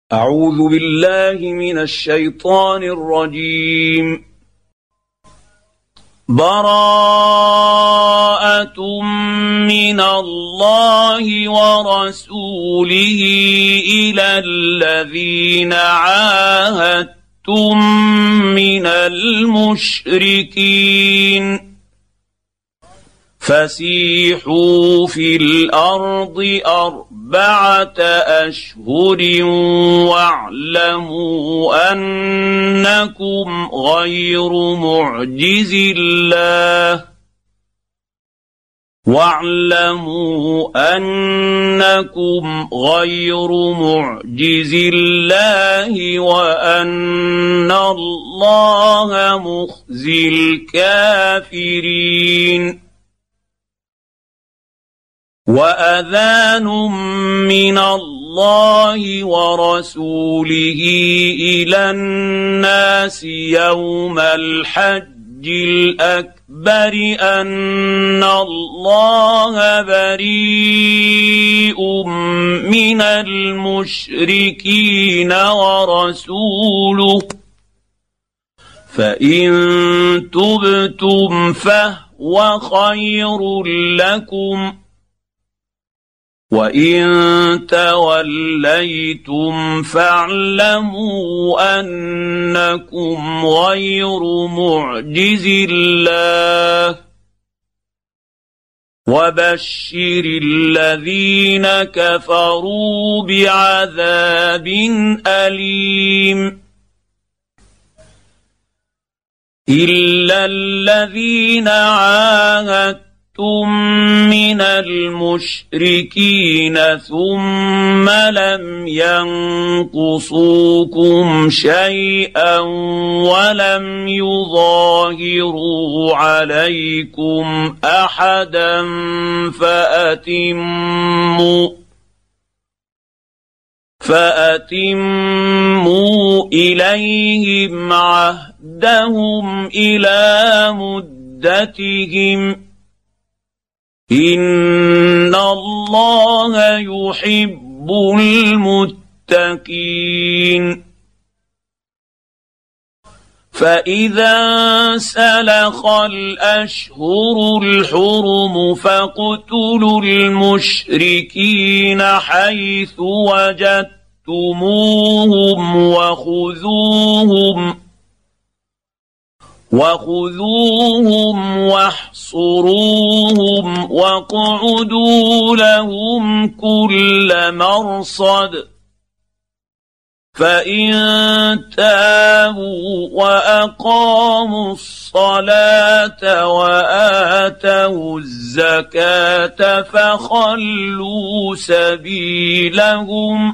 أعوذ بالله من الشيطان الرجيم. براءة من الله ورسوله إلى الذين عاهدتم من المشركين فسيحوا في الأرض 4 أشهر واعلموا أنكم غير معجز الله وأن الله مخزي الكافرين. وأذان من الله ورسوله إلى الناس يوم الحج الأكبر أن الله بريء من المشركين ورسوله فإن تبتم فهو خير لكم وإن توليتم فاعلموا أنكم غير معجز الله وبشر الذين كفروا بعذاب أليم. إلا الذين عاهدتم من المشركين ثم لم ينقصوكم شيئا ولم يظاهروا عليكم أحدا فأتموا إليهم عهدهم إلى مدتهم إن الله يحب المتقين. فإذا سلخ الأشهر الحرم فاقتلوا المشركين حيث وجدتموهم وخذوهم واحصروهم واقعدوا لهم كل مرصد فإن تابوا وأقاموا الصلاة وآتوا الزكاة فخلوا سبيلهم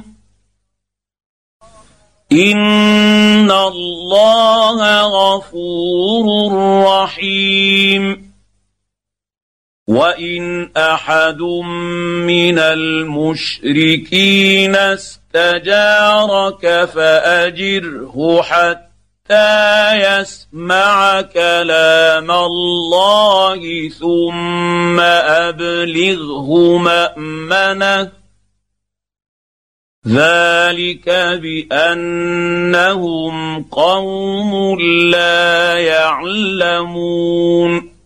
إن الله غفور رحيم. وإن أحد من المشركين استجارك فأجره حتى يسمع كلام الله ثم أبلغه مأمنه ذلك بأنهم قوم لا يعلمون.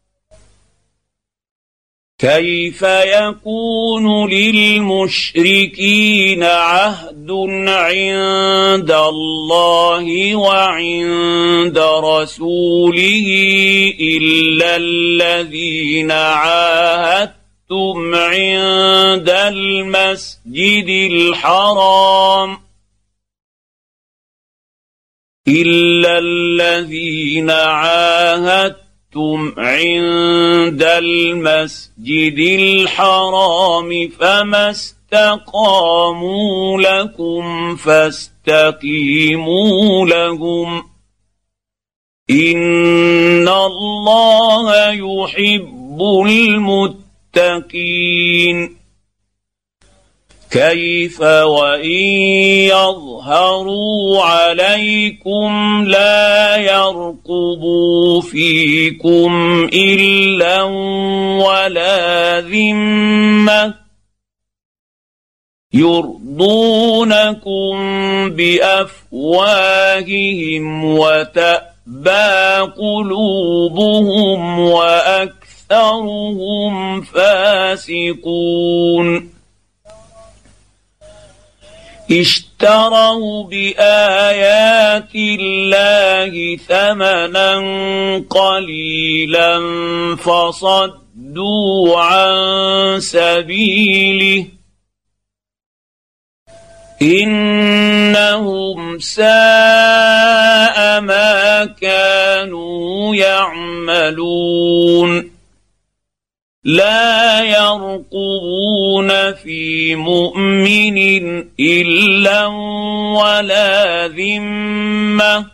كيف يكون للمشركين عهد عند الله وعند رسوله إلا الذين عاهدتم عند المسجد الحرام إلا الذين عاهدتم عند المسجد الحرام فما استقاموا لكم فاستقيموا لهم إن الله يحب المتقين. كيف وإن يظهروا عليكم لا يرقبوا فيكم إلا ولا ذمة يرضونكم بافواههم وتأبى قلوبهم واكثرهم فاسقون. اشتروا بايات الله ثمنا قليلا فصدوا عن سبيله انهم ساء ما كانوا يعملون. لا يرقبون في مؤمن الا ولا ذمه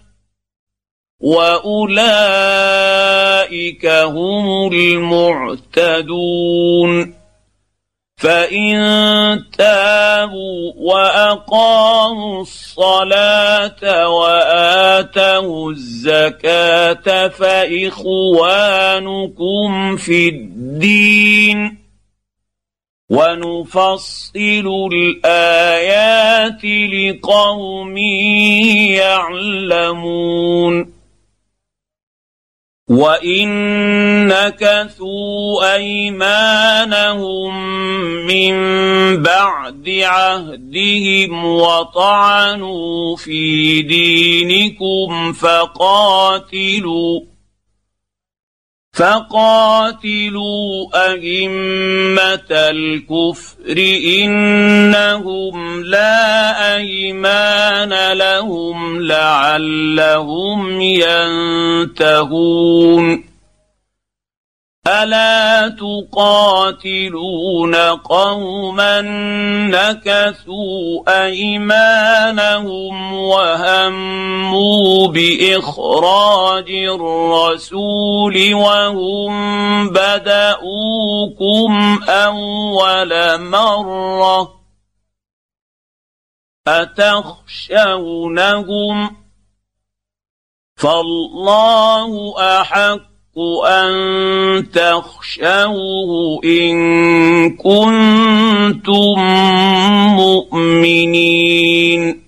واولئك هم المعتدون. فان تابوا واقاموا الصلاه واتوا الزكاه فاخوانكم في الدين ونفصل الايات لقوم يعلمون. وان نكثوا ايمانهم من بعد عهدهم وطعنوا في دينكم فقاتلوا أئمة الكفر إنهم لا أيمان لهم لعلهم ينتهون. ألا تقاتلون قوما نكثوا أيمانهم وهموا بإخراج الرسول وهم بدؤوكم أول مرة أتخشونهم فالله أحق أن تخشوه إن كنتم مؤمنين.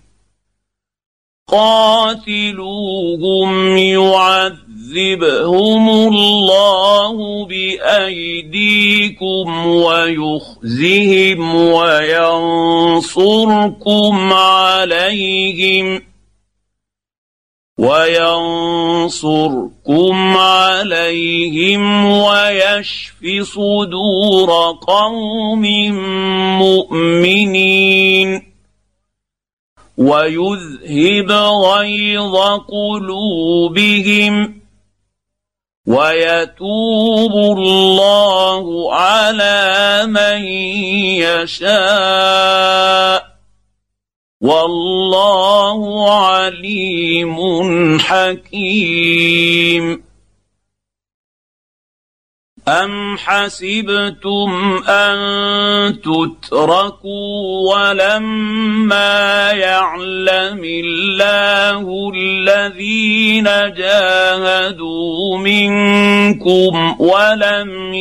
قاتلوهم يعذبهم الله بأيديكم ويخزهم وينصركم عليهم ويشف صدور قوم مؤمنين ويذهب غيظ قلوبهم ويتوب الله على من يشاء والله عليم حكيم. أم حسبتم أن تتركوا ولما يعلم الله الذين جاهدوا منكم ولم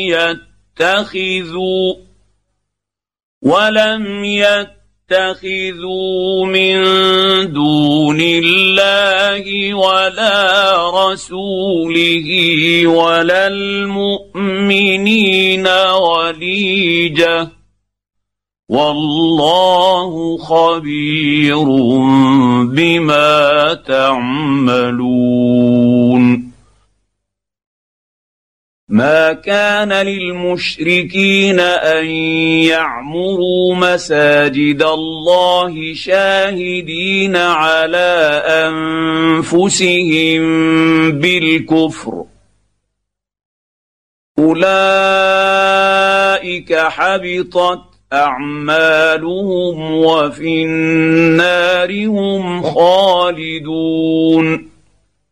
يتخذوا من دون الله ولا رسوله ولا المؤمنين وليجة والله خبير بما تعملون. ما كان للمشركين أن يعمروا مساجد الله شاهدين على أنفسهم بالكفر أولئك حبطت أعمالهم وفي النار هم خالدون.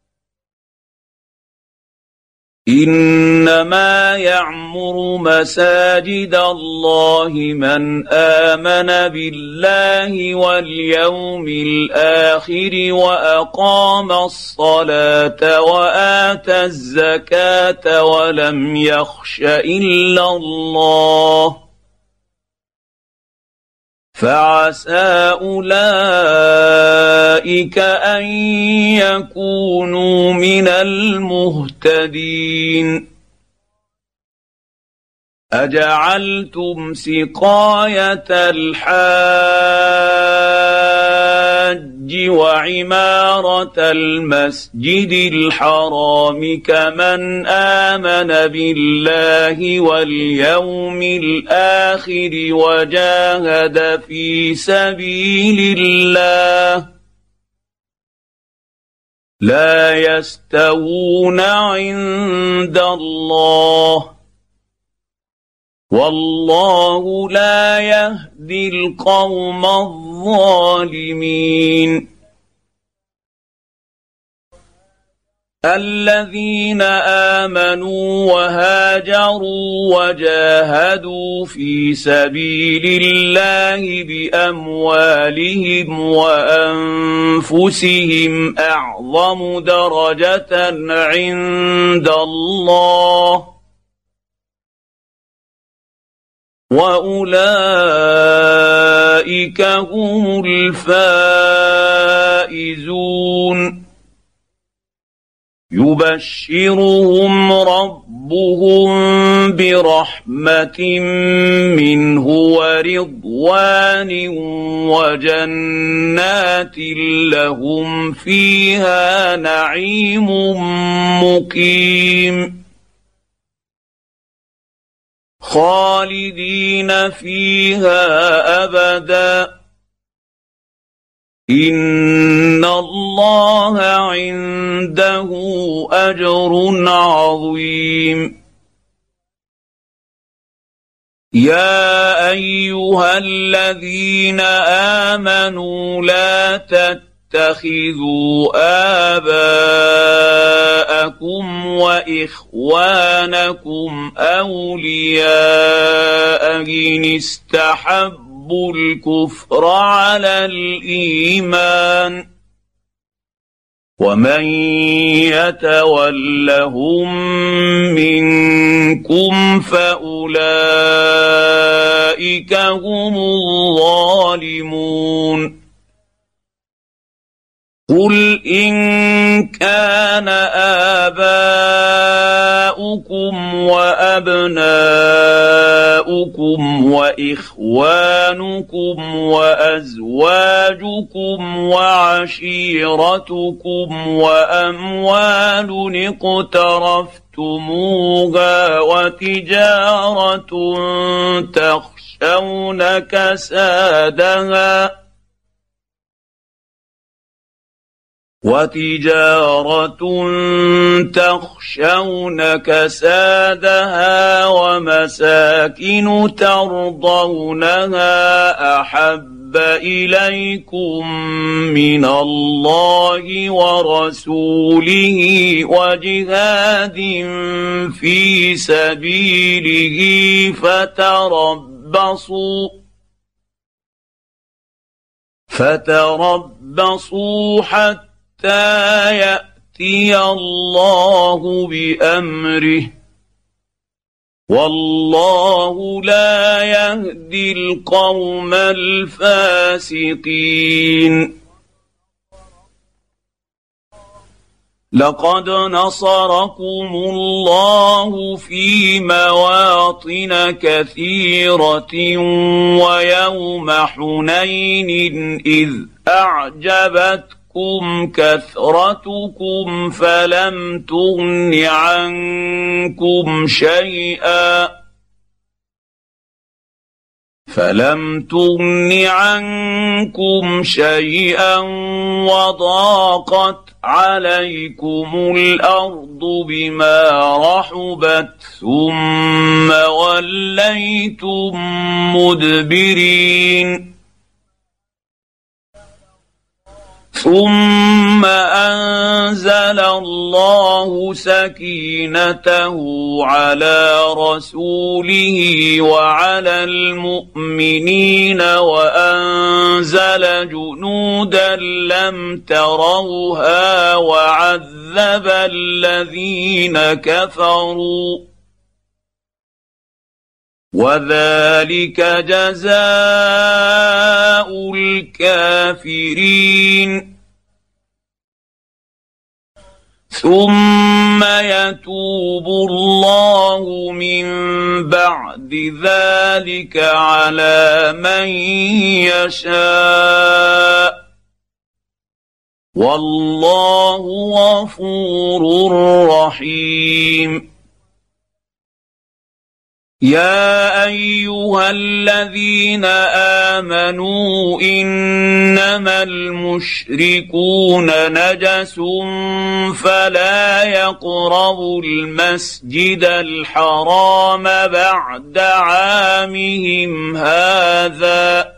إنما يعمر مساجد الله من آمن بالله واليوم الآخر وأقام الصلاة وآتى الزكاة ولم يخش إلا الله فعسى اولئك ان يكونوا من المهتدين. اجعلتم سقايه الحاج وعماره المسجد الحرام كمن امن بالله واليوم الاخر وجاهد في سبيل الله لا يستوون عند الله والله لا يهدي القوم الظالمين. الذين امنوا وهاجروا وجاهدوا في سبيل الله باموالهم وانفسهم اعظم درجه عند الله واولئك هم الفائزون. يبشرهم ربهم برحمه منه ورضوان وجنات لهم فيها نعيم مقيم خالدين فيها ابدا ان الله عنده اجر عظيم. يا ايها الذين امنوا لا تتخذوا آباءكم وإخوانكم أولياء إن استحبوا الكفر على الإيمان ومن يتولهم منكم فأولئك هم الظالمون. قل إن كان آباؤكم وأبناؤكم وإخوانكم وأزواجكم وعشيرتكم وأموال اقترفتموها وتجارة تخشون كسادها ومساكن ترضونها احب اليكم من الله ورسوله وجهاد في سبيله فتربصوا حتى ياتي الله بامره والله لا يهدي القوم الفاسقين. لقد نصركم الله في مواطن كثيرة ويوم حنين إذ أعجبتكم كثرتكم فلم تغن عنكم شيئا وضاقت عليكم الأرض بما رحبت ثم وليتم مدبرين. ثم أنزل الله سكينته على رسوله وعلى المؤمنين وأنزل جنودا لم تروها وعذب الذين كفروا وذلك جزاء الكافرين. ثم يتوب الله من بعد ذلك على من يشاء والله غفور رحيم. يا ايها الذين امنوا انما المشركون نجس فلا يقربوا المسجد الحرام بعد عامهم هذا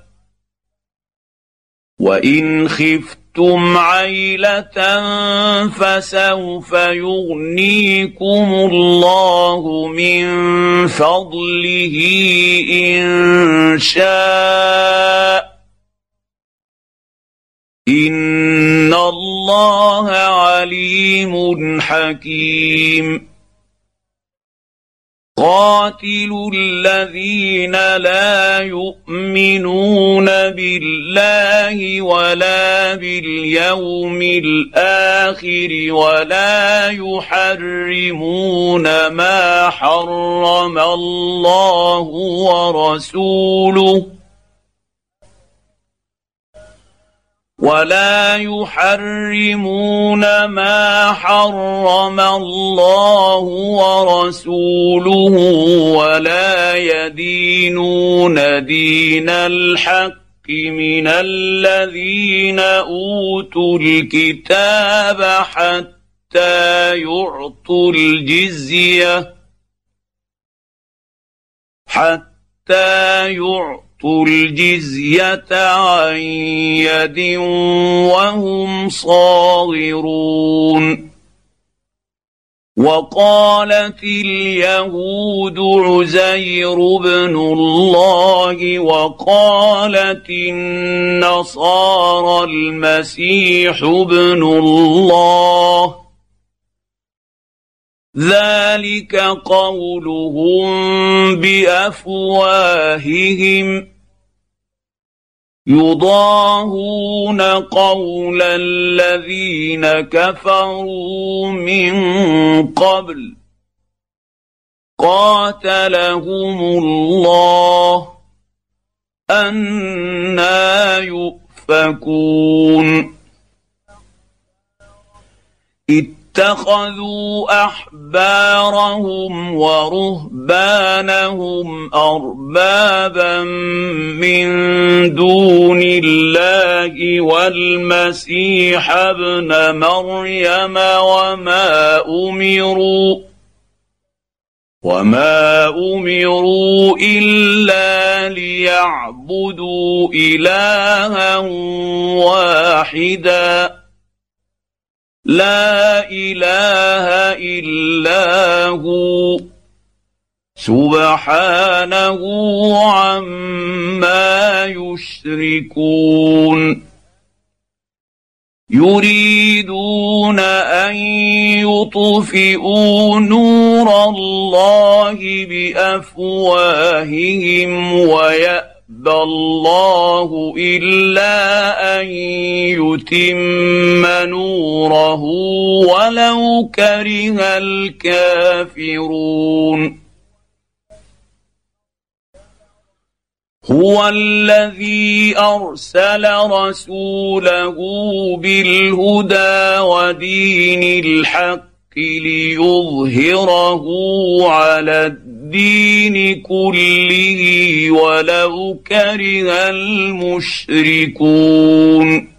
وان خفتم عيلة فسوف يغنيكم الله من فضله إن شاء إن الله عليم حكيم. قاتلوا الذين لا يؤمنون بالله ولا باليوم الآخر ولا يحرمون ما حرم الله ورسوله ولا يحرمون ما حرم الله ورسوله ولا يدينون دين الحق من الذين أوتوا الكتاب حتى يعطوا الجزية عن يد وهم صاغرون. وقالت اليهود عزير بن الله وقالت النصارى المسيح ابن الله ذلك قولهم بأفواههم يضاهون قول الذين كفروا من قبل قاتلهم الله أنى يؤفكون. اتخذوا احبارهم ورهبانهم اربابا من دون الله والمسيح ابن مريم وما امروا الا ليعبدوا الها واحدا لا اله الا هو سبحانه عما يشركون. يريدون ان يطفئوا نور الله بافواههم ويأبى الله الا ان يتم نوره ولو كره الكافرون. هو الذي ارسل رسوله بالهدى ودين الحق ليظهره على الدين كله ولو كره المشركون.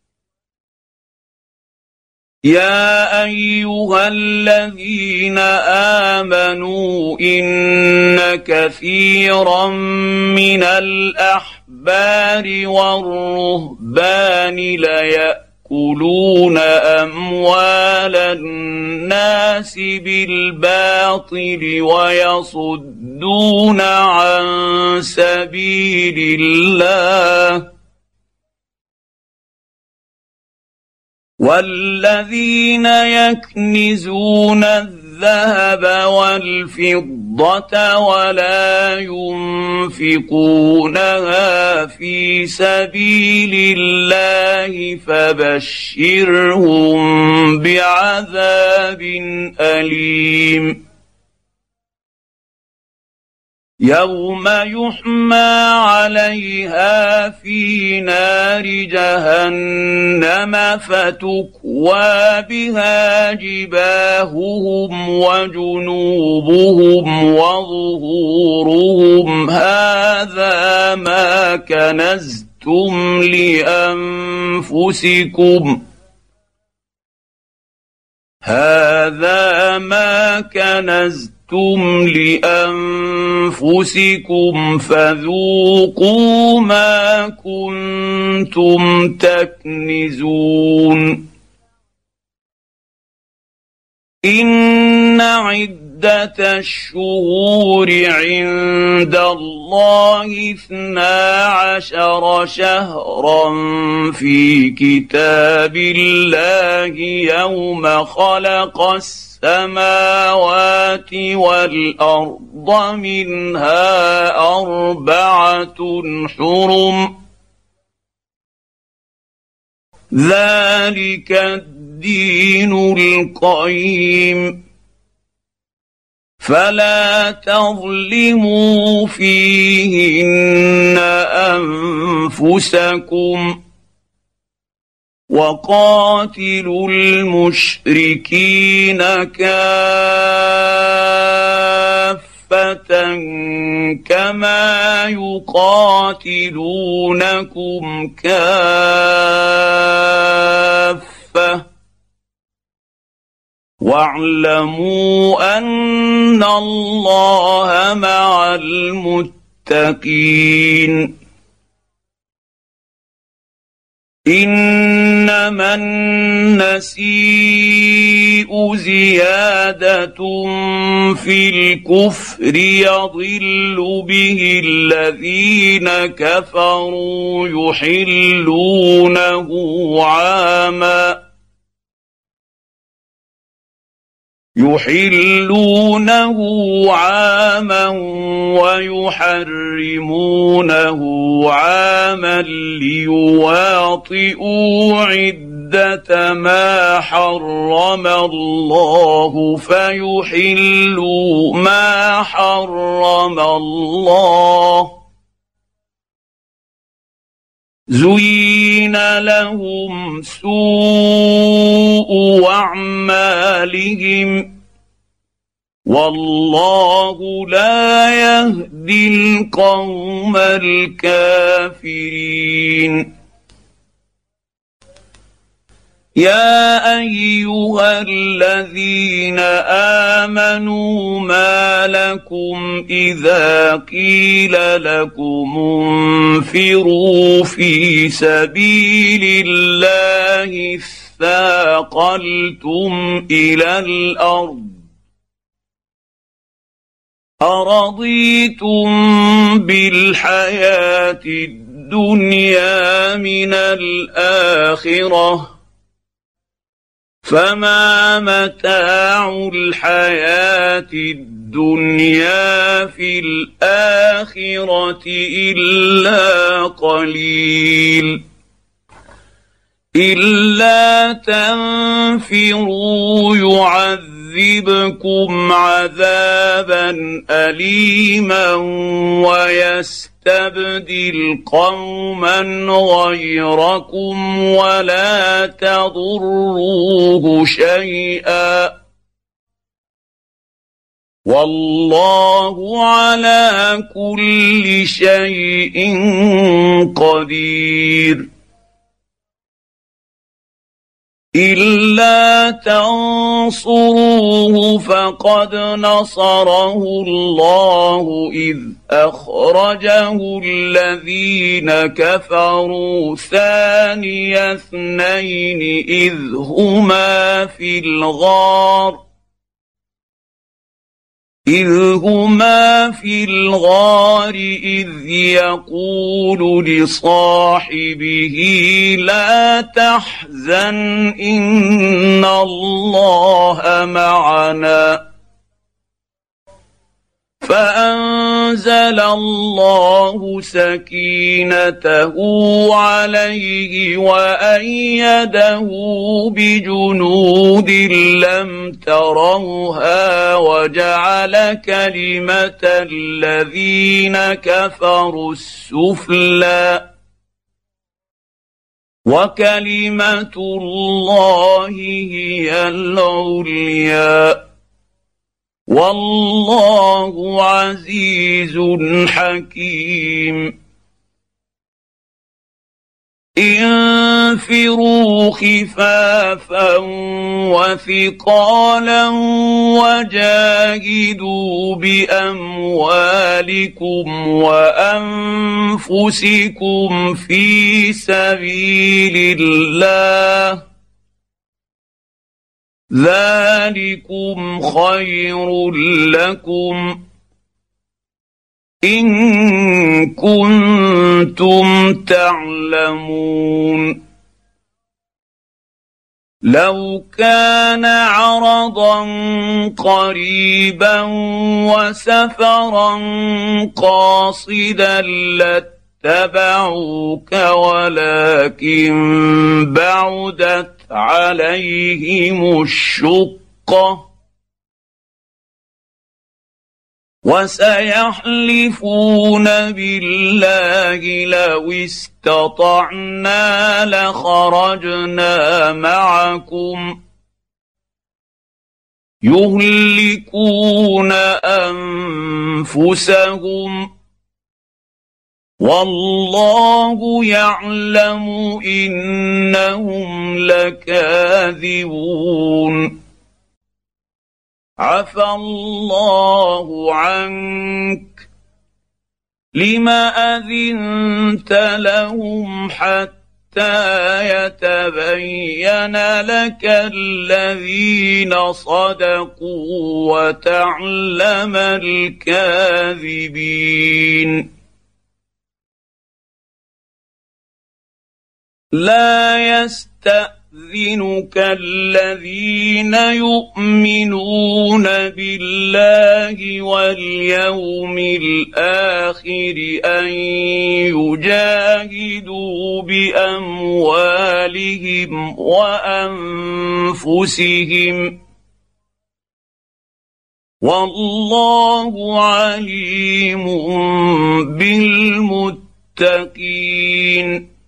يا ايها الذين امنوا ان كثيرا من الاحبار والرهبان ليأكلون اموال الناس بالباطل ويصدون عن سبيل الله والذين يكنزون الذهب والفضة ولا ينفقونها في سبيل الله فبشرهم بعذاب أليم يوم يحمى عليها في نار جهنم فتكوى بها جباههم وجنوبهم وظهورهم هذا ما كنزتم لأنفسكم لأنفسكم فذوقوا ما كنتم تكنزون إن عدة الشهور عند الله 12 شهرا في كتاب الله يوم خلق السماوات والأرض منها 4 حرم ذلك الدين القيم فلا تظلموا فيهن أنفسكم وقاتلوا المشركين كافة كما يقاتلونكم كافة واعلموا أن الله مع المتقين إنما النسيء زيادة في الكفر يضل به الذين كفروا يحلونه عاما ويحرمونه عاما ليواطئوا عدة ما حرم الله فيحلوا ما حرم الله زين لهم سوء أعمالهم والله لا يهدي القوم الكافرين يا أيها الذين آمنوا ما لكم إذا قيل لكم انفروا في سبيل الله اثاقلتم إلى الأرض أرضيتم بالحياة الدنيا من الآخرة فما متاع الحياة الدنيا في الآخرة إلا قليل إلا تنفروا يعذبكم عذابا أليما ويستبدل قوما غيركم ولا تضروه شيئا والله على كل شيء قدير إلا تنصروه فقد نصره الله إذ أخرجه الذين كفروا ثاني اثنين إذ هما في الغار إذ هما في الغار إذ يقول لصاحبه لا تحزن إن الله معنا فأنزل الله سكينته عليه وأيده بجنود لم تروها وجعل كلمة الذين كفروا السفلى وكلمة الله هي العليا والله عزيز حكيم انفروا خفافا وثقالا وجاهدوا باموالكم وانفسكم في سبيل الله ذلكم خير لكم إن كنتم تعلمون لو كان عرضا قريبا وسفرا قاصدا لاتبعوك ولكن بعدت عليهم الشقة وسيحلفون بالله لو استطعنا لخرجنا معكم يهلكون أنفسهم والله يعلم إنهم لكاذبون عفى الله عنك لم أذنت لهم حتى يتبين لك الذين صدقوا وتعلم الكاذبين لا يستأذنك الذين يؤمنون بالله واليوم الآخر أن يجاهدوا بأموالهم وأنفسهم والله عليم بالمتقين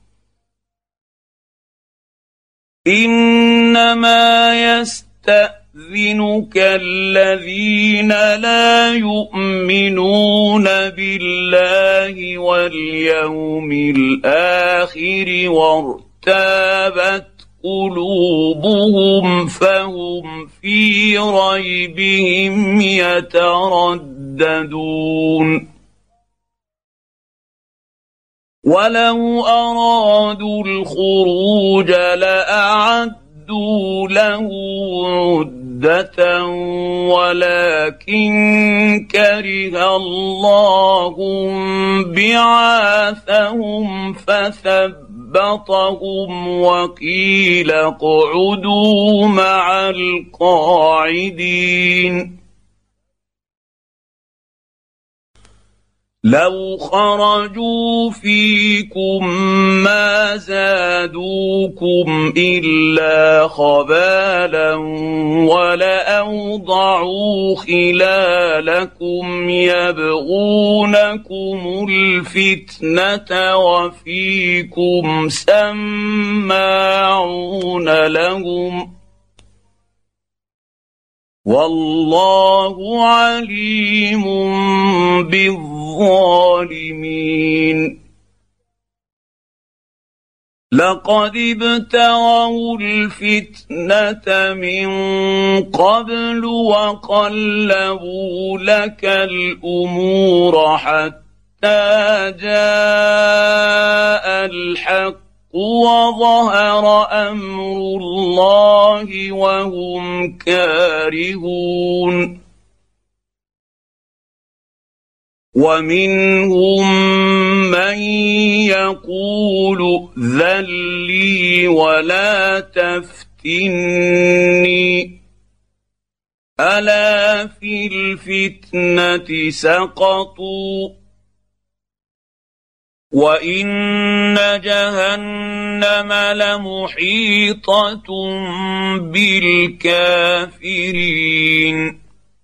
إنما يستأذنك الذين لا يؤمنون بالله واليوم الآخر وارتابت قلوبهم فهم في ريبهم يترددون ولو أرادوا الخروج لأعدوا له عدة ولكن كره الله بعاثهم فثبطهم وقيل اقعدوا مع القاعدين لو خرجوا فيكم ما زادوكم إلا خبالا ولأوضعوا خلالكم يبغونكم الفتنة وفيكم سماعون لهم والله عليم بالظالمين لقد ابتغوا الفتنة من قبل وقلبوا لك الأمور حتى جاء الحق وظهر أمر الله وهم كارهون ومنهم من يقول ائذن لي ولا تفتني ألا في الفتنة سقطوا وإن جهنم لمحيطة بالكافرين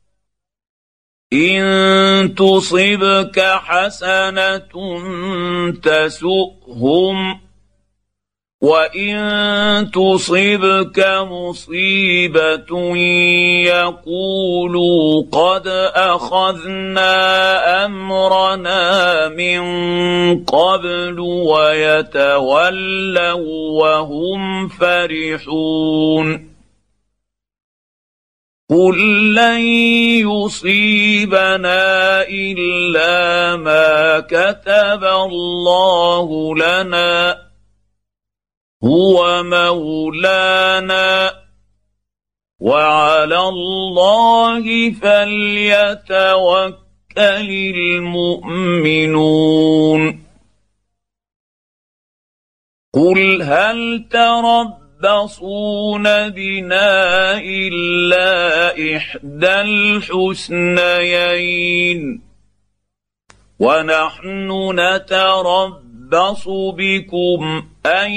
إن تصبك حسنة تسؤهم وإن تصبك مصيبة يقولوا قد أخذنا أمرنا من قبل ويتولوا وهم فرحون قل لن يصيبنا إلا ما كتب الله لنا هو مولانا وعلى الله فليتوكل المؤمنون قل هل تربصون بنا إلا إحدى الحسنيين ونحن نتربص بكم أن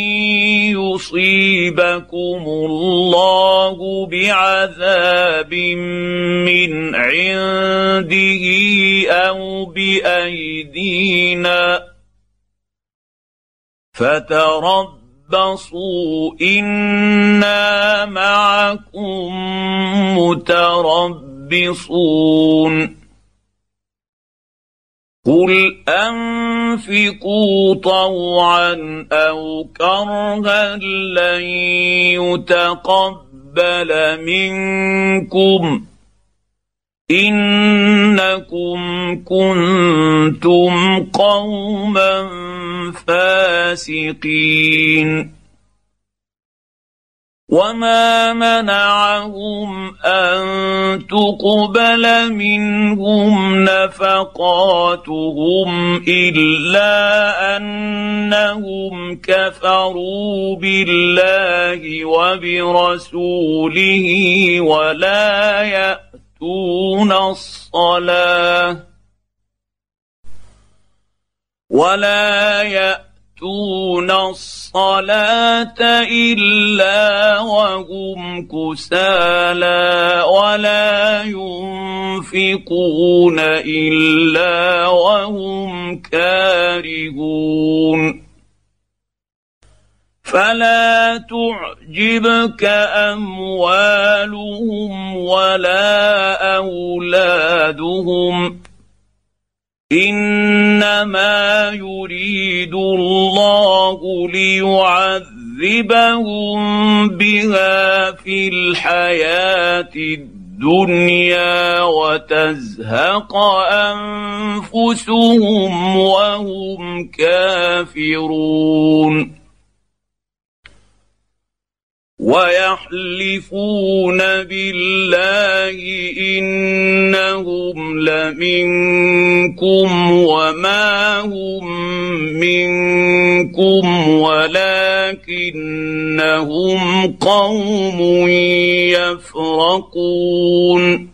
يصيبكم الله بعذاب من عنده أو بأيدينا فتربصوا إنا معكم متربصون قل أنفقوا طوعا أو كرها لن يتقبل منكم إنكم كنتم قوما فاسقين وما منعهم أن تقبل منهم نفقاتهم إلا أنهم كفروا بالله وبرسوله ولا يأتون الصلاة إلا وهم كسالى ولا ينفقون إلا وهم كارهون فلا تعجبك أموالهم ولا أولادهم إنما يريد الله ليعذبهم بها في الحياة الدنيا وتزهق أنفسهم وهم كافرون ويحلفون بالله إنهم لمنكم وما هم منكم ولكنهم قوم يفرقون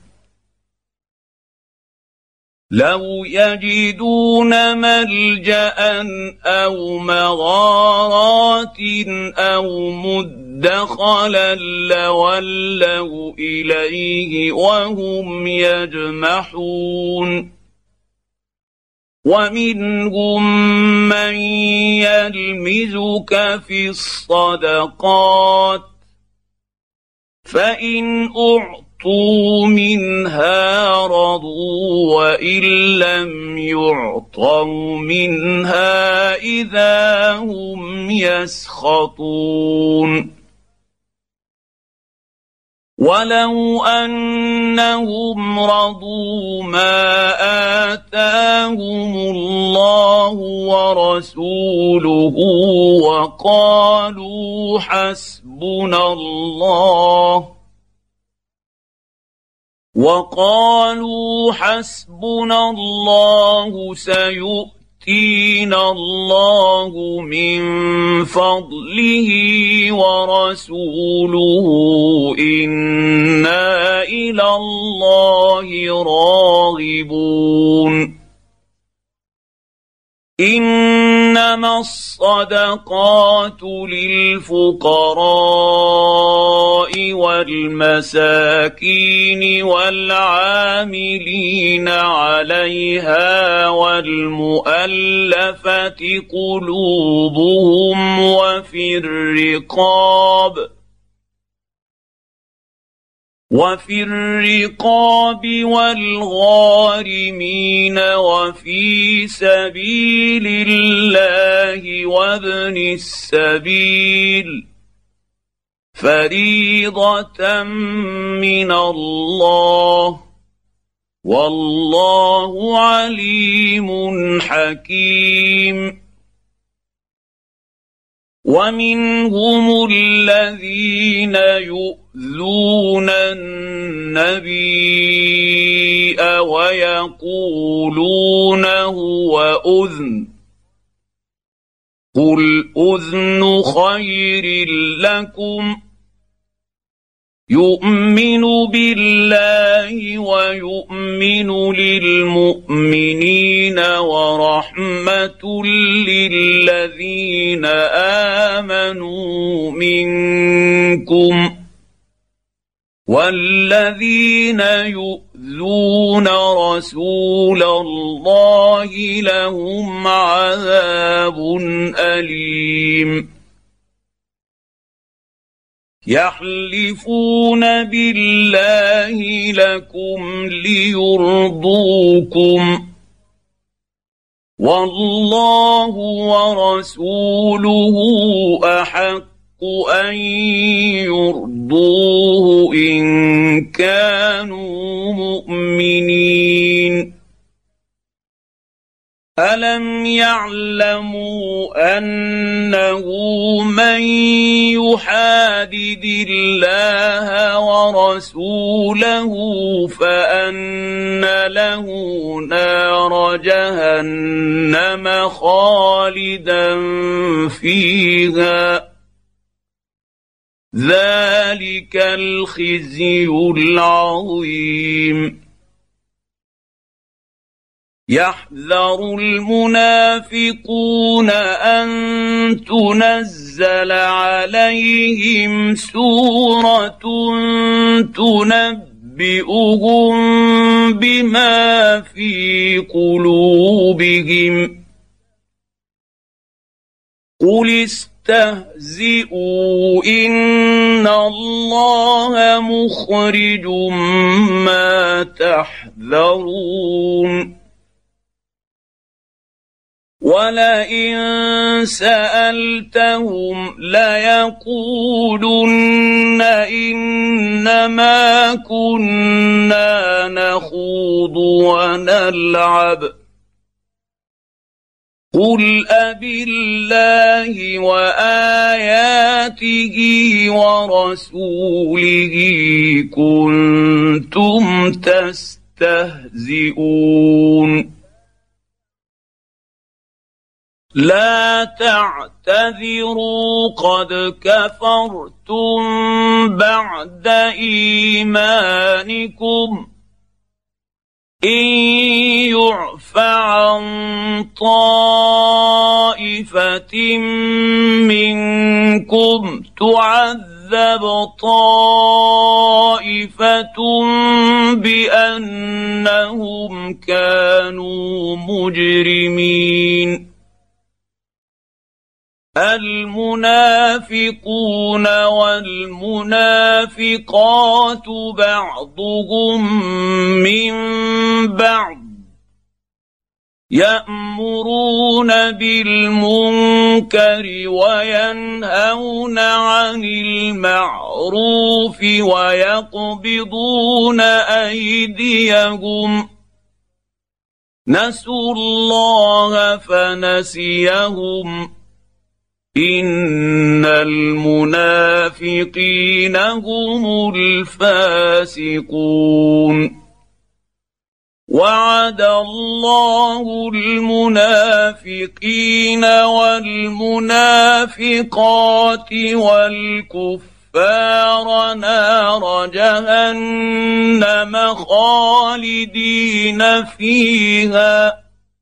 لو يجدون ملجأ أو مغارات أو مدخلا لولوا إليه وهم يجمحون ومنهم من يلمزك في الصدقات فإن أعطوا منها رضوا وإن لم يعطوا منها إذا هم يسخطون ولو أنهم رضوا ما آتاهم الله ورسوله وقالوا حسبنا الله وقالوا حسبنا الله سيؤتينا الله من فضله ورسوله إنا إلى الله راغبون إنما الصدقات للفقراء والمساكين والعاملين عليها والمؤلفة قلوبهم وفي الرقاب والغارمين وفي سبيل الله وابن السبيل فريضة من الله والله عليم حكيم ومنهم الذين يؤذون النبي ويقولون هو أذن قل أذن خير لكم يؤمن بالله ويؤمن للمؤمنين ورحمة للذين آمنوا منكم والذين يؤذون رسول الله لهم عذاب أليم يحلفون بالله لكم ليرضوكم والله ورسوله أحق أن يرضوه إن كانوا مؤمنين ألم يعلموا أنه من يحادد الله ورسوله فأن له نار جهنم خالدا فيها ذلك الخزي العظيم يحذر المنافقون أن تنزل عليهم سورة تنبئهم بما في قلوبهم قل استهزئوا إن الله مخرج ما تحذرون ولئن سألتهم ليقولن إنما كنا نخوض ونلعب قل أبالله وآياته ورسوله كنتم تستهزئون لا تعتذروا قد كفرتم بعد إيمانكم إن يعف عن طائفة منكم تعذب طائفة بأنهم كانوا مجرمين المنافقون والمنافقات بعضهم من بعض يأمرون بالمنكر وينهون عن المعروف ويقبضون أيديهم نسوا الله فنسيهم إن المنافقين هم الفاسقون وعد الله المنافقين والمنافقات والكفار نار جهنم خالدين فيها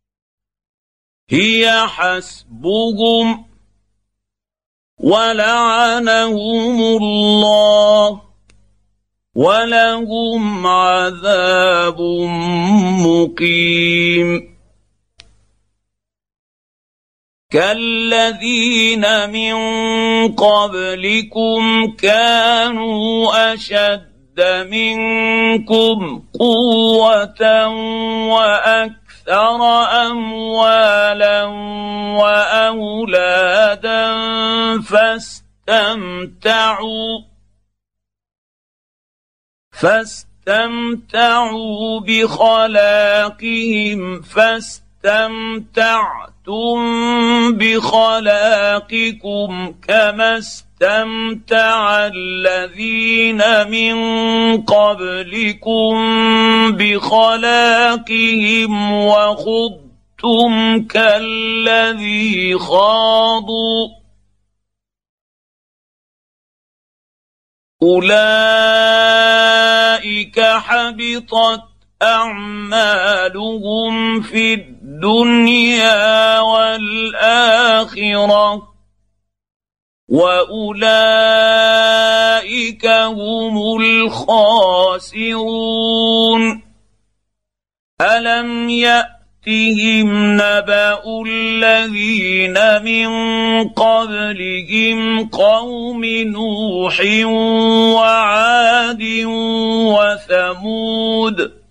هي حسبهم ولعنهم الله ولهم عذاب مقيم كالذين من قبلكم كانوا أشد منكم قوة وأكثر أموالا وأولادا فاستمتعوا بخلاقهم فاستمتعتم بخلاقكم كما استمتع الذين من قبلكم بخلاقهم وخضتم كالذي خاضوا أولئك حبطت أعمالهم في الدنيا والآخرة وأولئك هم الخاسرون ألم يأتهم نبأ الذين من قبلهم قوم نوح وعاد وثمود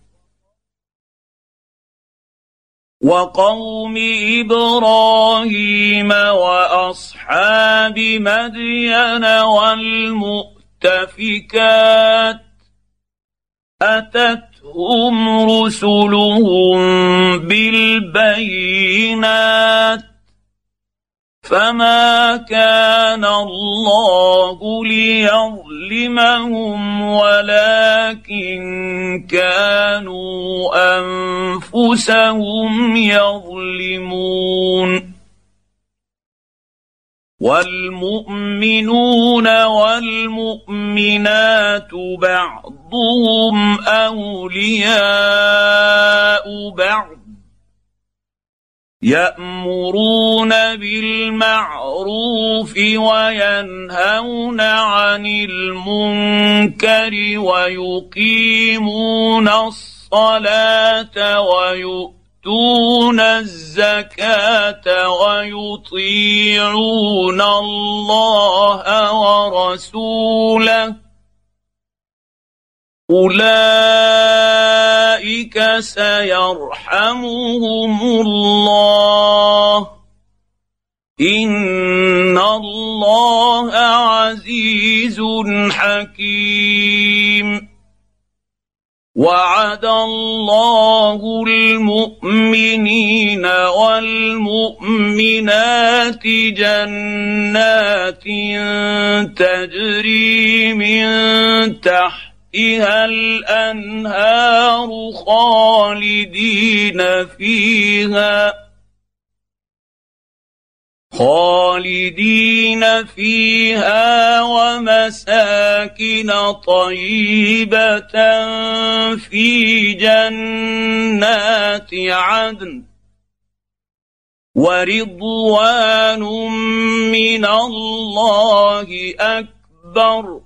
وقوم إبراهيم وأصحاب مدين والمؤتفكات أتتهم رسلهم بالبينات فما كان الله ليظلمهم ولكن كانوا أنفسهم يظلمون والمؤمنون والمؤمنات بعضهم أولياء بعض يأمرون بالمعروف وينهون عن المنكر ويقيمون الصلاة ويؤتون الزكاة ويطيعون الله ورسوله أولئك سيرحمهم الله إن الله عزيز حكيم وعد الله المؤمنين والمؤمنات جنات تجري من تحتها الأنهار خالدين فيها ومساكن طيبة في جنات عدن ورضوان من الله أكبر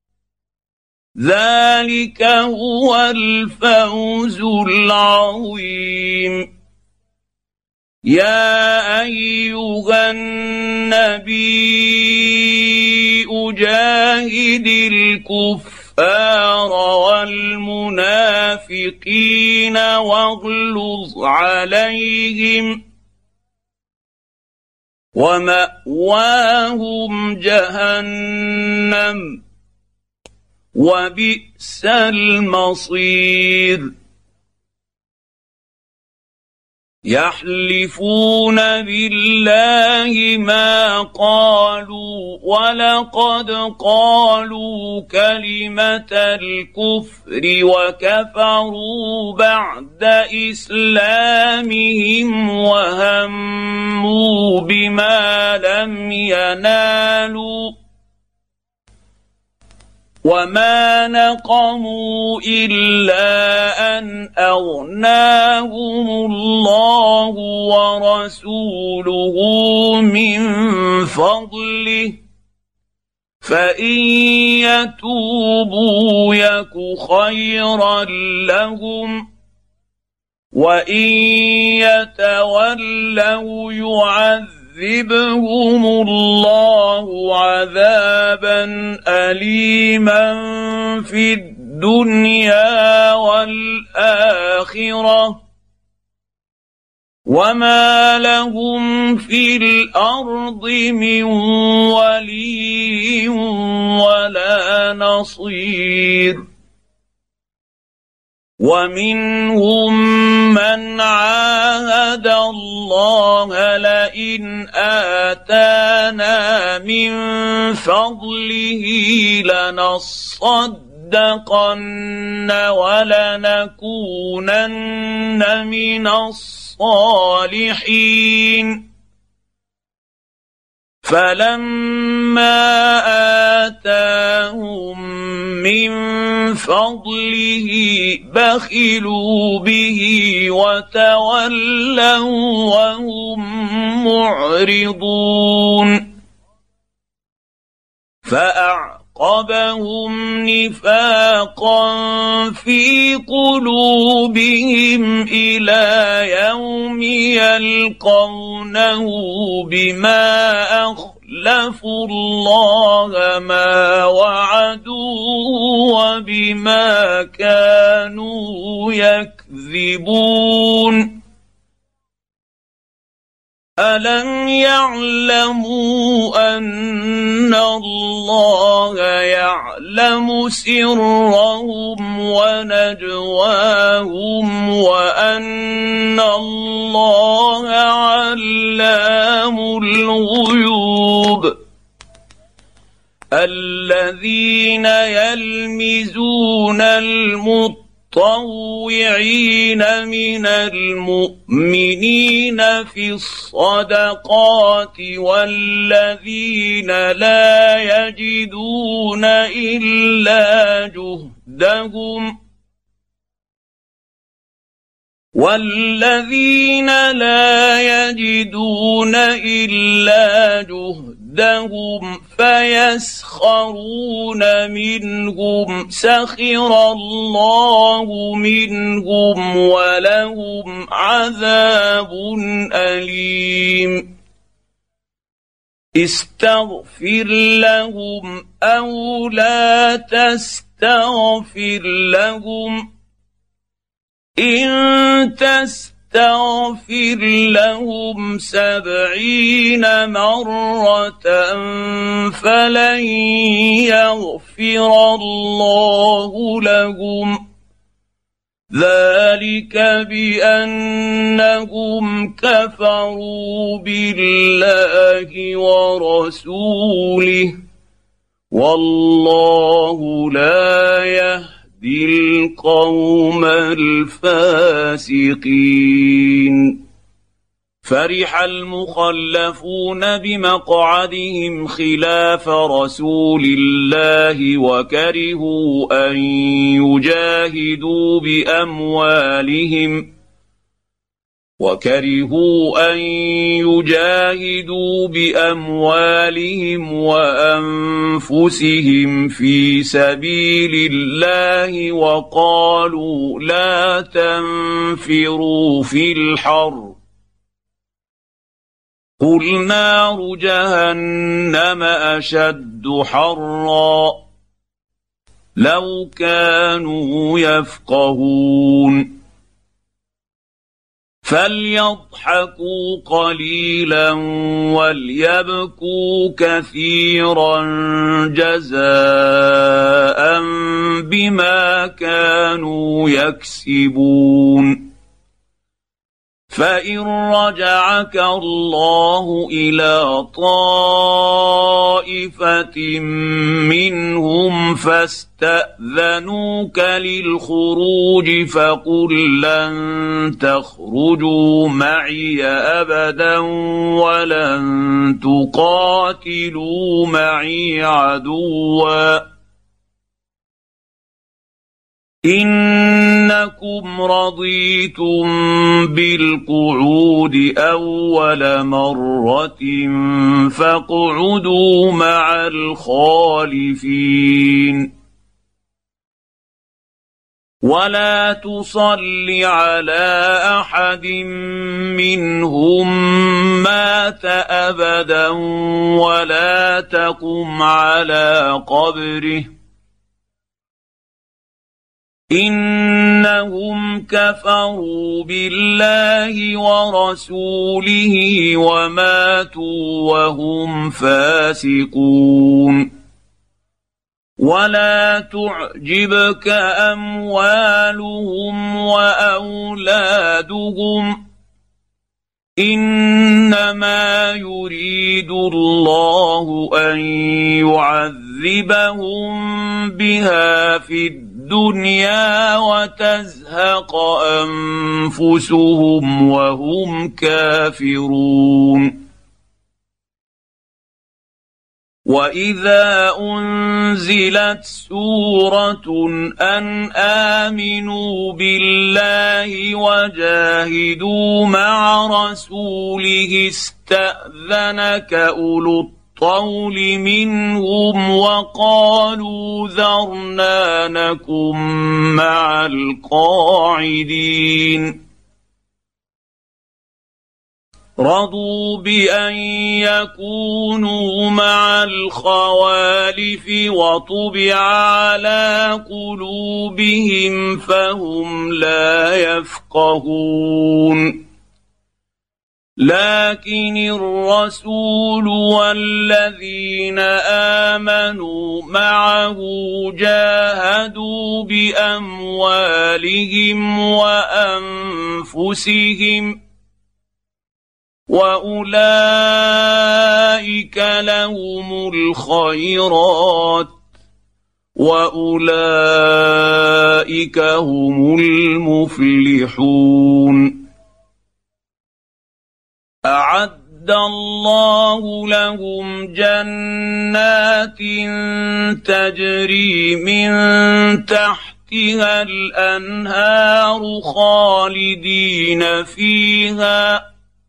ذلك هو الفوز العظيم يا أيها النبي جاهد الكفار والمنافقين واغلظ عليهم ومأواهم جهنم وبئس المصير يحلفون بالله ما قالوا ولقد قالوا كلمة الكفر وكفروا بعد إسلامهم وهموا بما لم ينالوا وما نقموا إلا أن أغناهم الله ورسوله من فضله فإن يتوبوا يك خيرا لهم وإن يتولوا يعذبهم الله عذابا أليما في الدنيا والآخرة وما لهم في الأرض من ولي ولا نصير ومنهم من عاهد الله لئن آتانا من فضله لنصدقن ولنكونن من الصالحين فلما آتاهم من فضله بخلوا به وتولوا وهم معرضون فأعقبهم نفاقا في قلوبهم إلى يوم يلقونه بما أخلفوا الله ما وعدوه وبما كانوا يكذبون ألم يعلموا أن الله يعلم سرهم ونجواهم وأن الله علام الغيوب الذين يلمزون المطوعين من المؤمنين في الصدقات والذين لا يجدون إلا جهدهم فيسخرون منهم سخر الله منهم ولهم عذاب أليم استغفر لهم أو لا تستغفر لهم إن تستغفر لهم 70 مرة فلن يغفر الله لهم ذلك بأنهم كفروا بالله ورسوله والله لا يهدي القوم الفاسقين فرح المخلفون بمقعدهم خلاف رسول الله وكرهوا أن يجاهدوا بأموالهم وأنفسهم في سبيل الله وقالوا لا تنفروا في الحر قل نار جهنم أشد حرا لو كانوا يفقهون فليضحكوا قليلا وليبكوا كثيرا جزاء بما كانوا يكسبون فان رجعك الله الى طائفه منهم فاستاذنوك للخروج فقل لن تخرجوا معي ابدا ولن تقاتلوا معي عدوا انكم رضيتم بالقعود اول مره فاقعدوا مع الخالفين ولا تصل على احد منهم مات ابدا ولا تقم على قبره انهم كفروا بالله ورسوله وماتوا وهم فاسقون ولا تعجبك اموالهم واولادهم انما يريد الله ان يعذبهم بها في الدنيا وتزهق انفسهم وهم كافرون واذا انزلت سوره ان امنوا بالله وجاهدوا مع رسوله استاذنك اولو الطول منهم وقالوا ذرنا نكن مع القاعدين رضوا بان يكونوا مع الخوالف وطبع على قلوبهم فهم لا يفقهون لكن الرسول والذين امنوا معه جاهدوا باموالهم وانفسهم واولئك لهم الخيرات واولئك هم المفلحون اعد الله لهم جنات تجري من تحتها الانهار خالدين فيها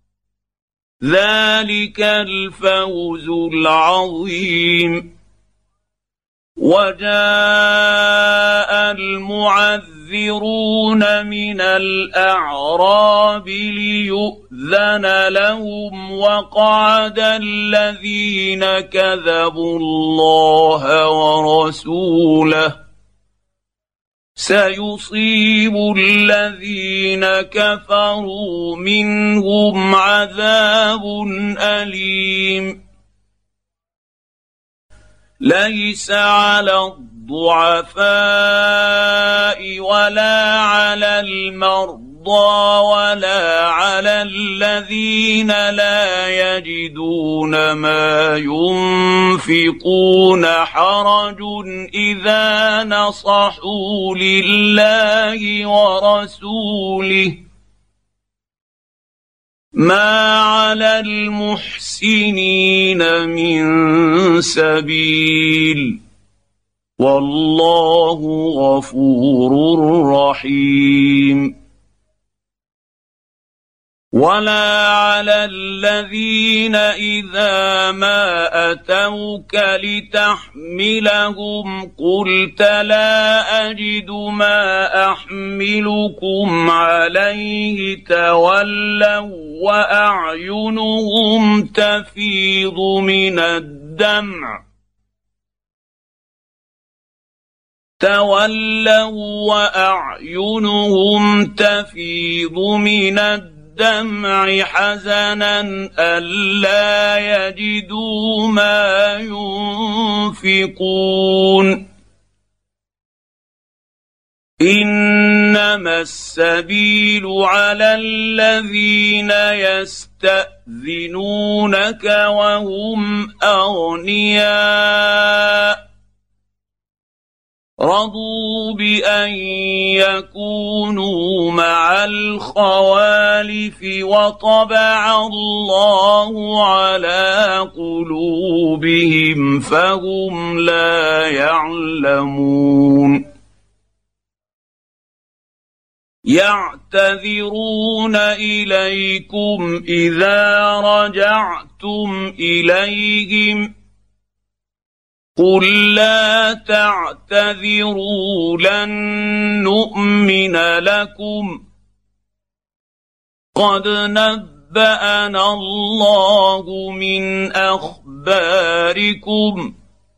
ذلك الفوز العظيم وجاء المعذرون من الاعراب ليؤذن لهم وقعد الذين كذبوا الله ورسوله سيصيب الذين كفروا منهم عذاب اليم ليس على الضعفاء ولا على المرضى ولا على الذين لا يجدون ما ينفقون حرج اذا نصحوا لله ورسوله ما على المحسنين من سبيل والله غفور رحيم ولا على الذين اذا ما اتوك لتحملهم قلت لا اجد ما احملكم عليه تولوا واعينهم تفيض من الدمع حزنا ألا يجدوا ما ينفقون إن انما السبيل على الذين يستأذنونك وهم اغنياء رضوا بان يكونوا مع الخوالف وطبع الله على قلوبهم فهم لا يعلمون يعتذرون اليكم اذا رجعتم اليهم قل لا تعتذروا لن نؤمن لكم قد نبأنا الله من اخباركم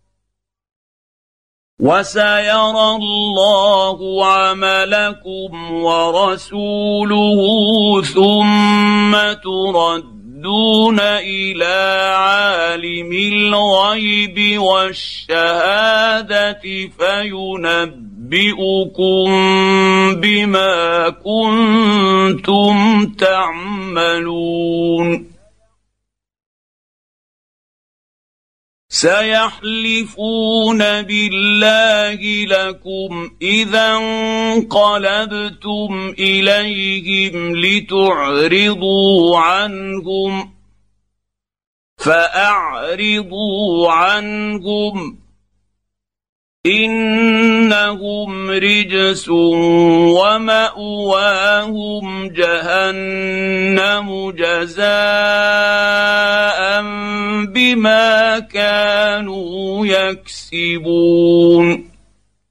وسيرى الله عملكم ورسوله ثم تردون الى عالم الغيب والشهاده فينبئكم بما كنتم تعملون سيحلفون بالله لكم اذا انقلبتم اليهم لتعرضوا عنهم فاعرضوا عنهم انهم رجس ومأواهم جهنم جزاء بما كانوا يكسبون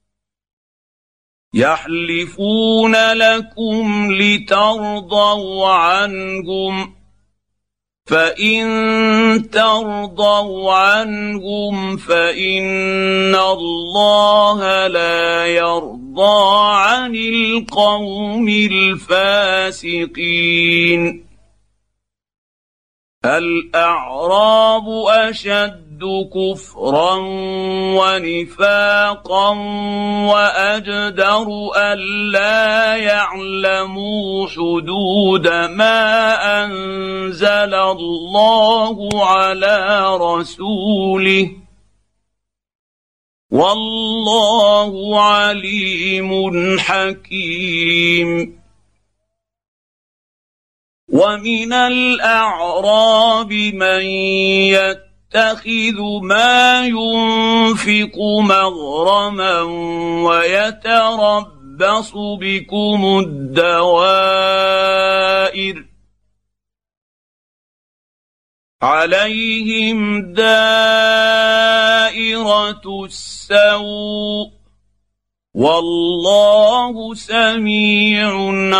يحلفون لكم لترضوا عنهم فإن ترضوا عنهم فإن الله لا يرضى عن القوم الفاسقين الأعراب أشد كفرا ونفاقا وأجدر ألا يعلموا حدود ما أنزل الله على رسوله والله عليم حكيم ومن الأعراب من يتخذ ما ينفق مغرما ويتربص بكم الدوائر عليهم دائرة السوء والله سميع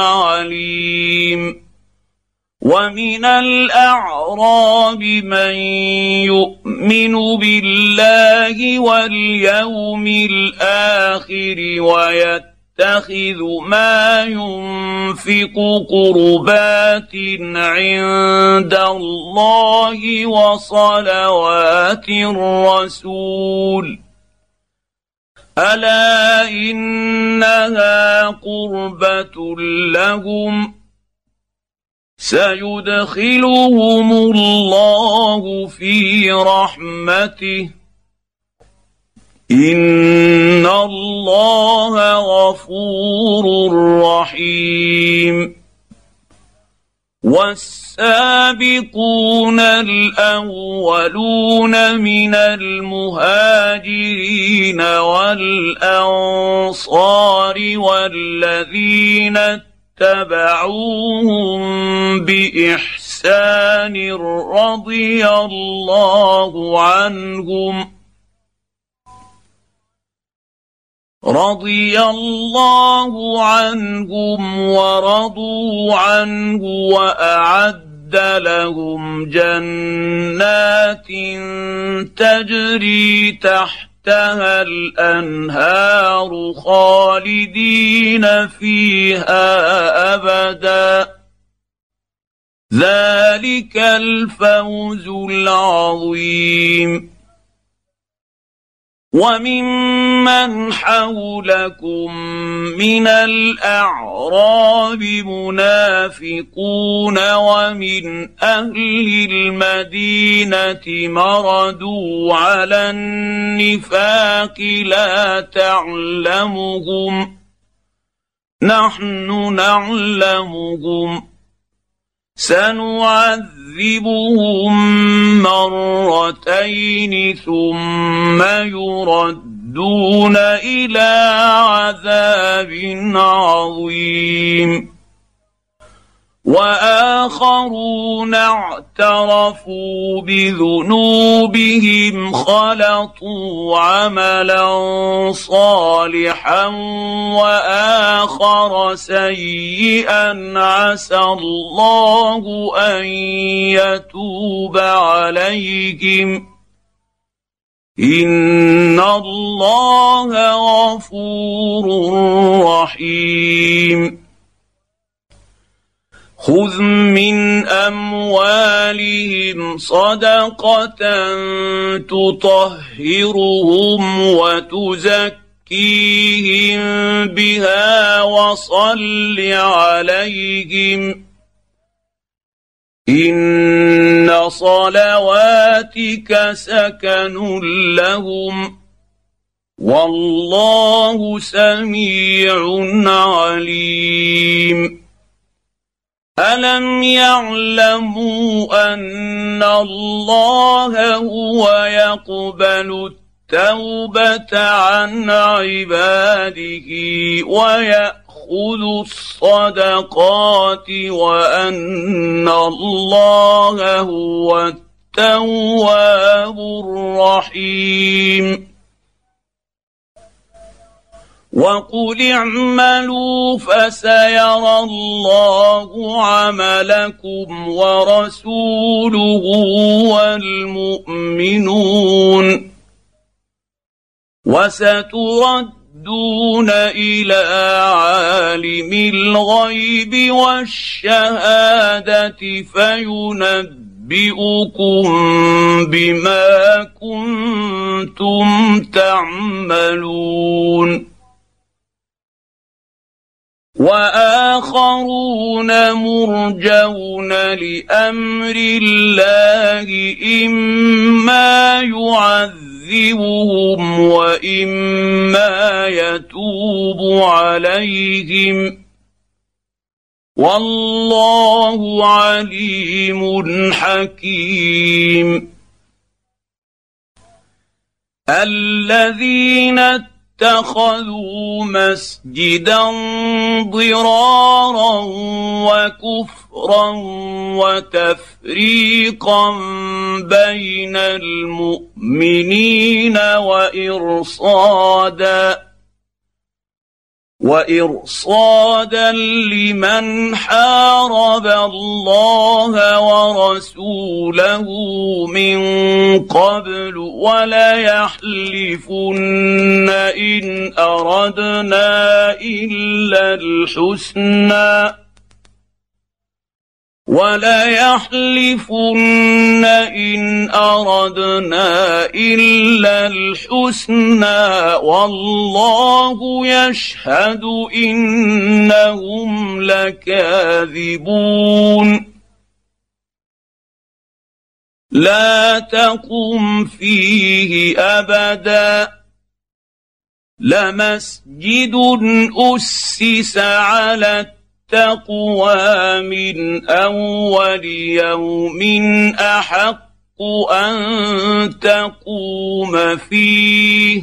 عليم ومن الأعراب من يؤمن بالله واليوم الآخر ويتخذ ما ينفق قربات عند الله وصلوات الرسول ألا إنها قربة لهم سيدخلهم الله في رحمته إن الله غفور رحيم والسابقون الأولون من المهاجرين والأنصار والذين اتبعوهم بإحسان رضي الله عنهم ورضوا عنه وأعد لهم جنات تجري تحتها الأنهار خالدين فيها أبدا ذلك الفوز العظيم ومن ممن حولكم من الأعراب منافقون ومن أهل المدينة مردوا على النفاق لا تعلمهم نحن نعلمهم سنعذبهم مرتين ثم يردون إلى عذاب عظيم وآخرون اعترفوا بذنوبهم خلطوا عملا صالحا وآخر سيئا عسى الله أن يتوب عليهم إن الله غفور رحيم خذ من أموالهم صدقة تطهرهم وتزكيهم بها وصل عليهم إن صلواتك سكن لهم والله سميع عليم ألم يعلموا أن الله هو يقبل التوبة عن عباده ويأخذ الصدقات وأن الله هو التواب الرحيم وقل اعملوا فسيرى الله عملكم ورسوله والمؤمنون وستردون إلى عالم الغيب والشهادة فينبئكم بما كنتم تعملون وآخرون مرجون لأمر الله إما يعذبهم وإما يتوب عليهم والله عليم حكيم الذين اتخذوا مسجدا ضرارا وكفرا وتفريقا بين المؤمنين وإرصادا لمن حارب الله ورسوله من قبل وليحلفن إن أردنا إلا الحسنى والله يشهد إنهم لكاذبون لا تقم فيه أبدا لمسجد أسس على التقوى من أول يوم أحق أن تقوم فيه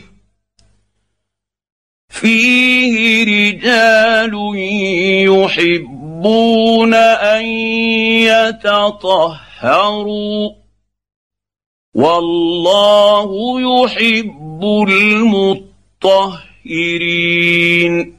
رجال يحبون أن يتطهروا والله يحب المطهرين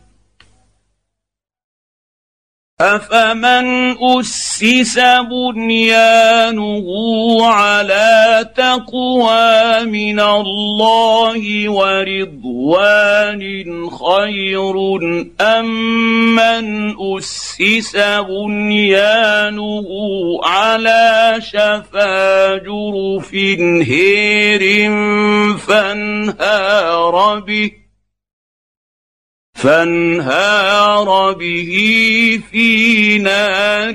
أفمن أسس بنيانه على تقوى من الله ورضوان خير أم من أسس بنيانه على شفا جرف هير فانهار به فانهار به في نار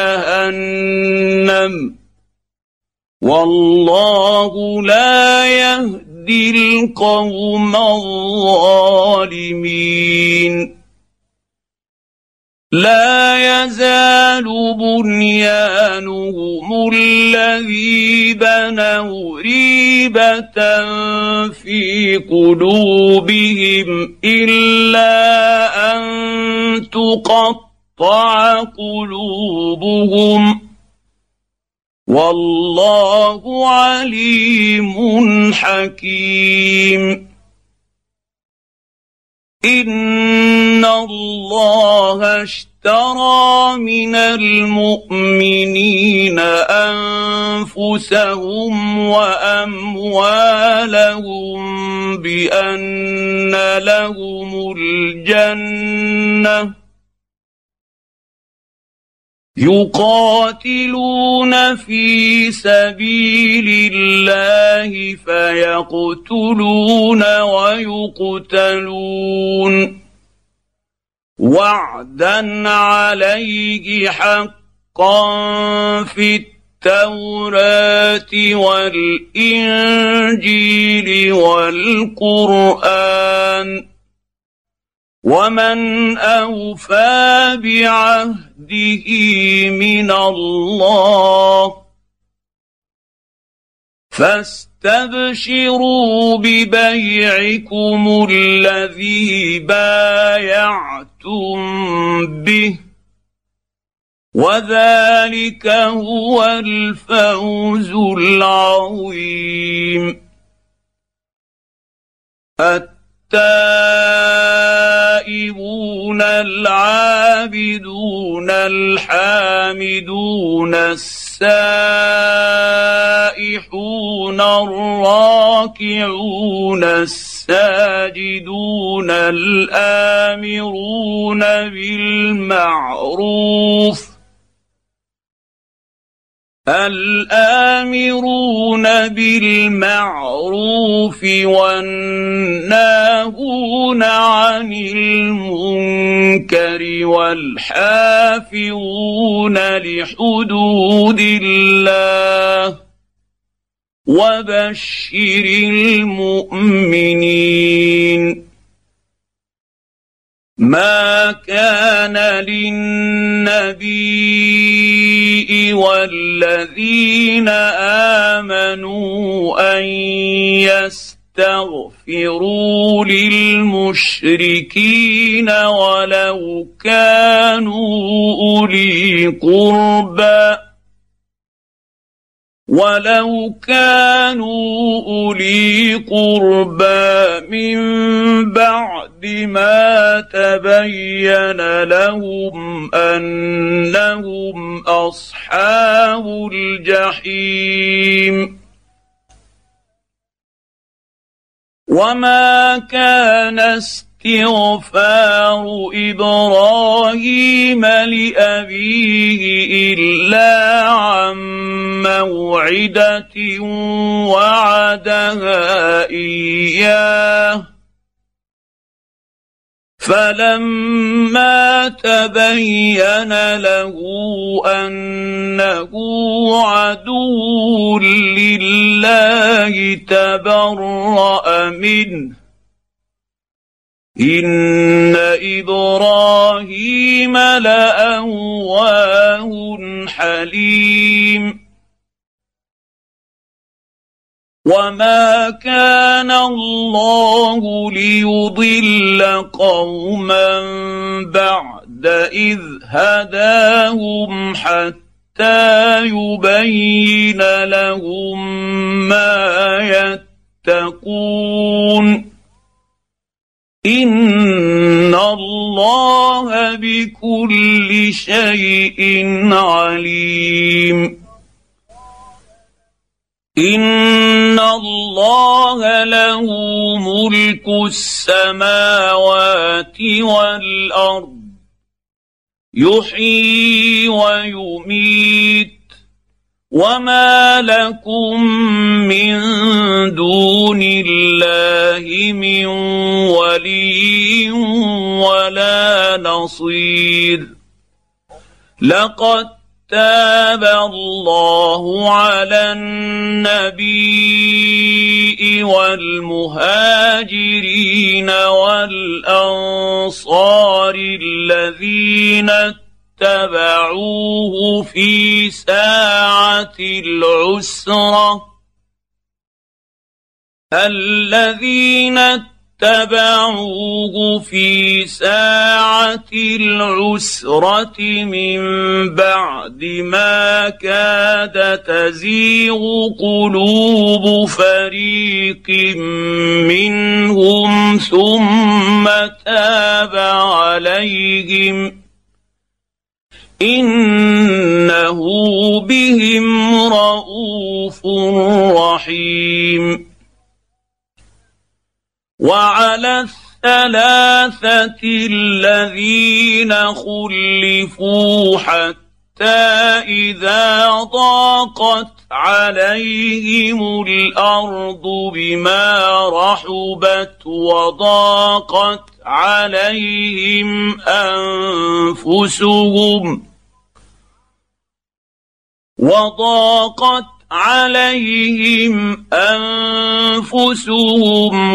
جهنم والله لا يهدي القوم الظالمين لا يزال بنيانهم الذي بنوا ريبة في قلوبهم إلا أن تقطع قلوبهم والله عليم حكيم إن الله اشترى من المؤمنين أنفسهم وأموالهم بأن لهم الجنة يقاتلون في سبيل الله فيقتلون ويقتلون وعدا عليه حقا في التوراة والإنجيل والقرآن ومن أوفى بعهده من الله فاستبشروا ببيعكم الذي بايعتم به وذلك هو الفوز العظيم التائبون العابدون الحامدون السائحون الراكعون الساجدون الآمرون بالمعروف والناهون عن المنكر والحافظون لحدود الله وبشر المؤمنين ما كان للنبي والذين آمنوا أن يستغفروا للمشركين ولو كانوا أولي قربى من بعد ما تبين لهم أنهم أصحاب الجحيم وما كان استغفار إبراهيم لأبيه إلا عن موعدة وعدها إياه فلما تبين له أنه عدو لله تبرأ منه إن إبراهيم لأواه حليم وما كان الله ليضل قوما بعد إذ هداهم حتى يبين لهم ما يتقون إن الله بكل شيء عليم إن الله له ملك السماوات والأرض يحيي ويميت وما لكم من دون الله من ولي ولا نصير. لقد تاب الله على النبي والمهاجرين والأنصار الذين اتبعوه في ساعة العسرة من بعد ما كاد تزيغ قلوب فريق منهم ثم تاب عليهم إنه بهم رءوف رحيم. وعلى الثلاثة الذين خلفوا حتى إذا ضاقت عليهم الأرض بما رحبت وضاقت عليهم أنفسهم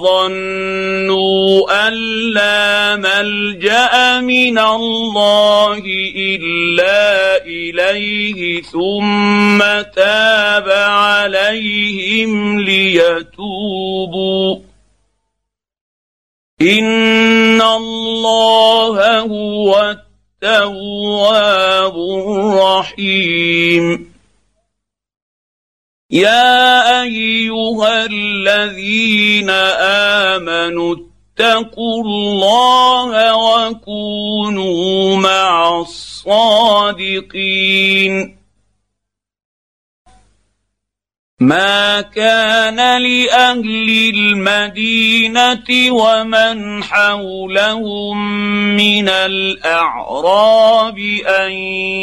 وظنوا أن لا ملجأ من الله إلا إليه ثم تاب عليهم ليتوبوا إن الله هو التواب الرحيم. يا أيها الذين آمنوا اتقوا الله وكونوا مع الصادقين. ما كان لأهل المدينة ومن حولهم من الأعراب أن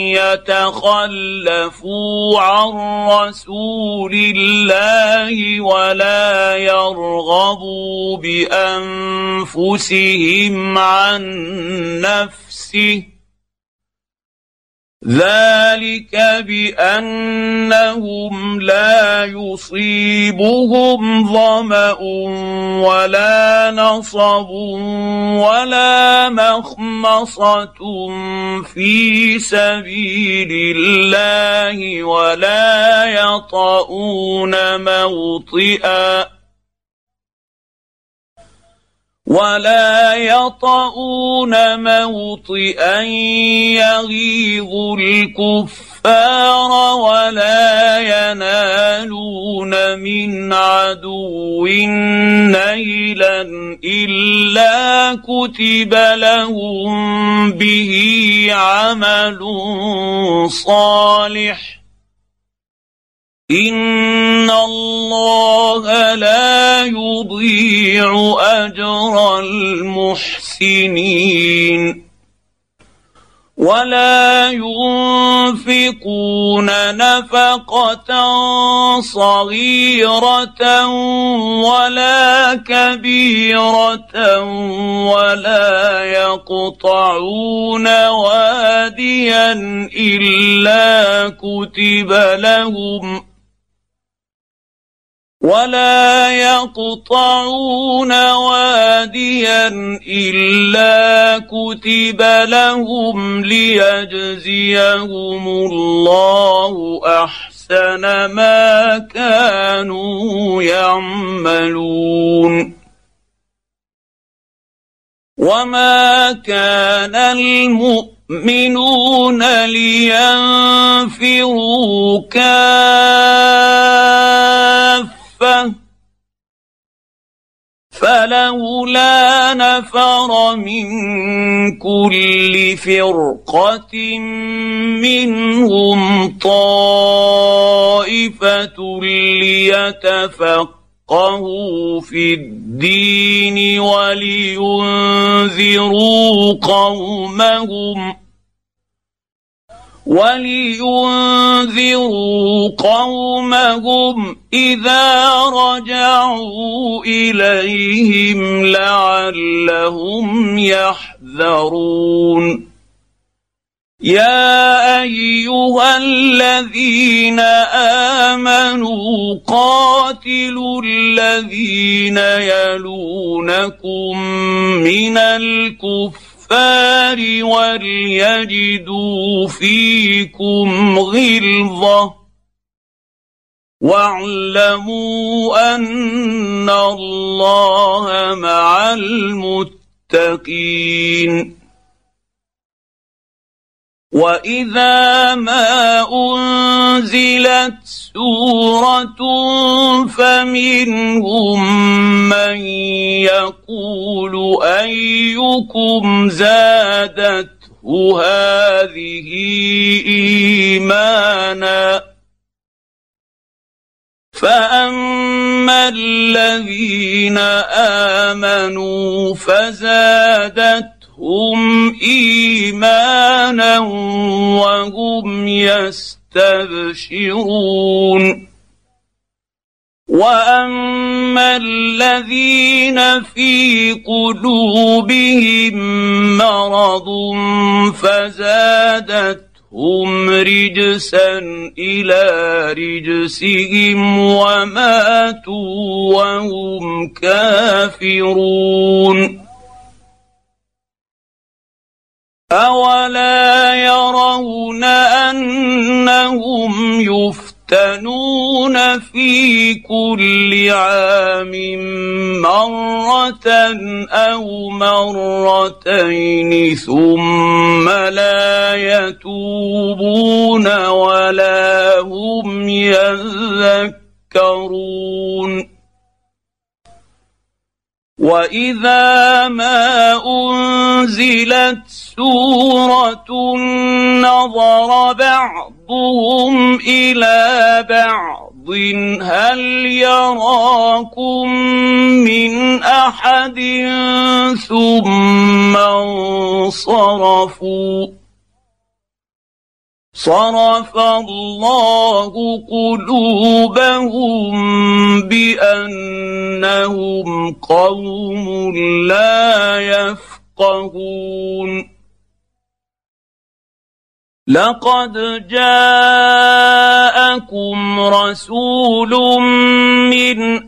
يتخلفوا عن رسول الله ولا يرغبوا بأنفسهم عن نفسه ذلك بأنهم لا يصيبهم ظمأ ولا نصب ولا مخمصة في سبيل الله ولا يطؤون موطئا يغيظ الكفار ولا ينالون من عدو نيلا إلا كتب لهم به عمل صالح إن الله لا يضيع أجر المحسنين. ولا ينفقون نفقة صغيرة ولا كبيرة ولا يقطعون واديا إلا كتب لهم ليجزيهم الله أحسن ما كانوا يعملون. وما كان المؤمنون لينفروا كافة فلولا نفر من كل فرقة منهم طائفة ليتفقهوا في الدين ولينذروا قومهم إذا رجعوا إليهم لعلهم يحذرون يا أيها الذين آمنوا قاتلوا الذين يلونكم من الكفار وليجدوا فيكم غلظة واعلموا أن الله مع المتقين وإذا ما أنزلت سورة فمنهم من يقول أيكم زادته هذه إيمانا فأما الذين آمنوا فزادتهم إيمانا وهم يستبشرون وأما الذين في قلوبهم مرض فزادتهم رجسا إلى رجسهم وماتوا وهم كافرون أولا يرون أنهم يفتنون في كل عام مرة أو مرتين ثم لا يتوبون ولا هم يذكرون وإذا ما أنزلت سورة نظر بعضهم إلى بعض هل يراكم من أحد ثم انصرفوا صرف الله قلوبهم بأنهم قوم لا يفقهون لقد جاءكم رسول من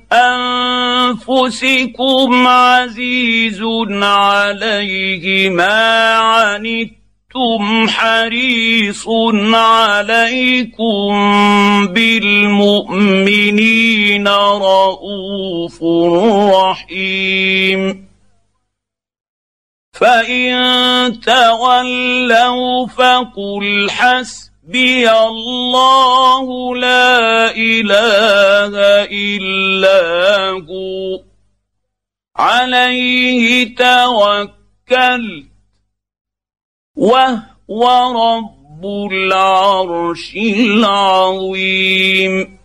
أنفسكم عزيز عليه ما عنتم حريص عليكم بالمؤمنين رؤوف رحيم فإن تولوا فقل حسبي الله لا إله إلا هو عليه توكلت وهو رب العرش العظيم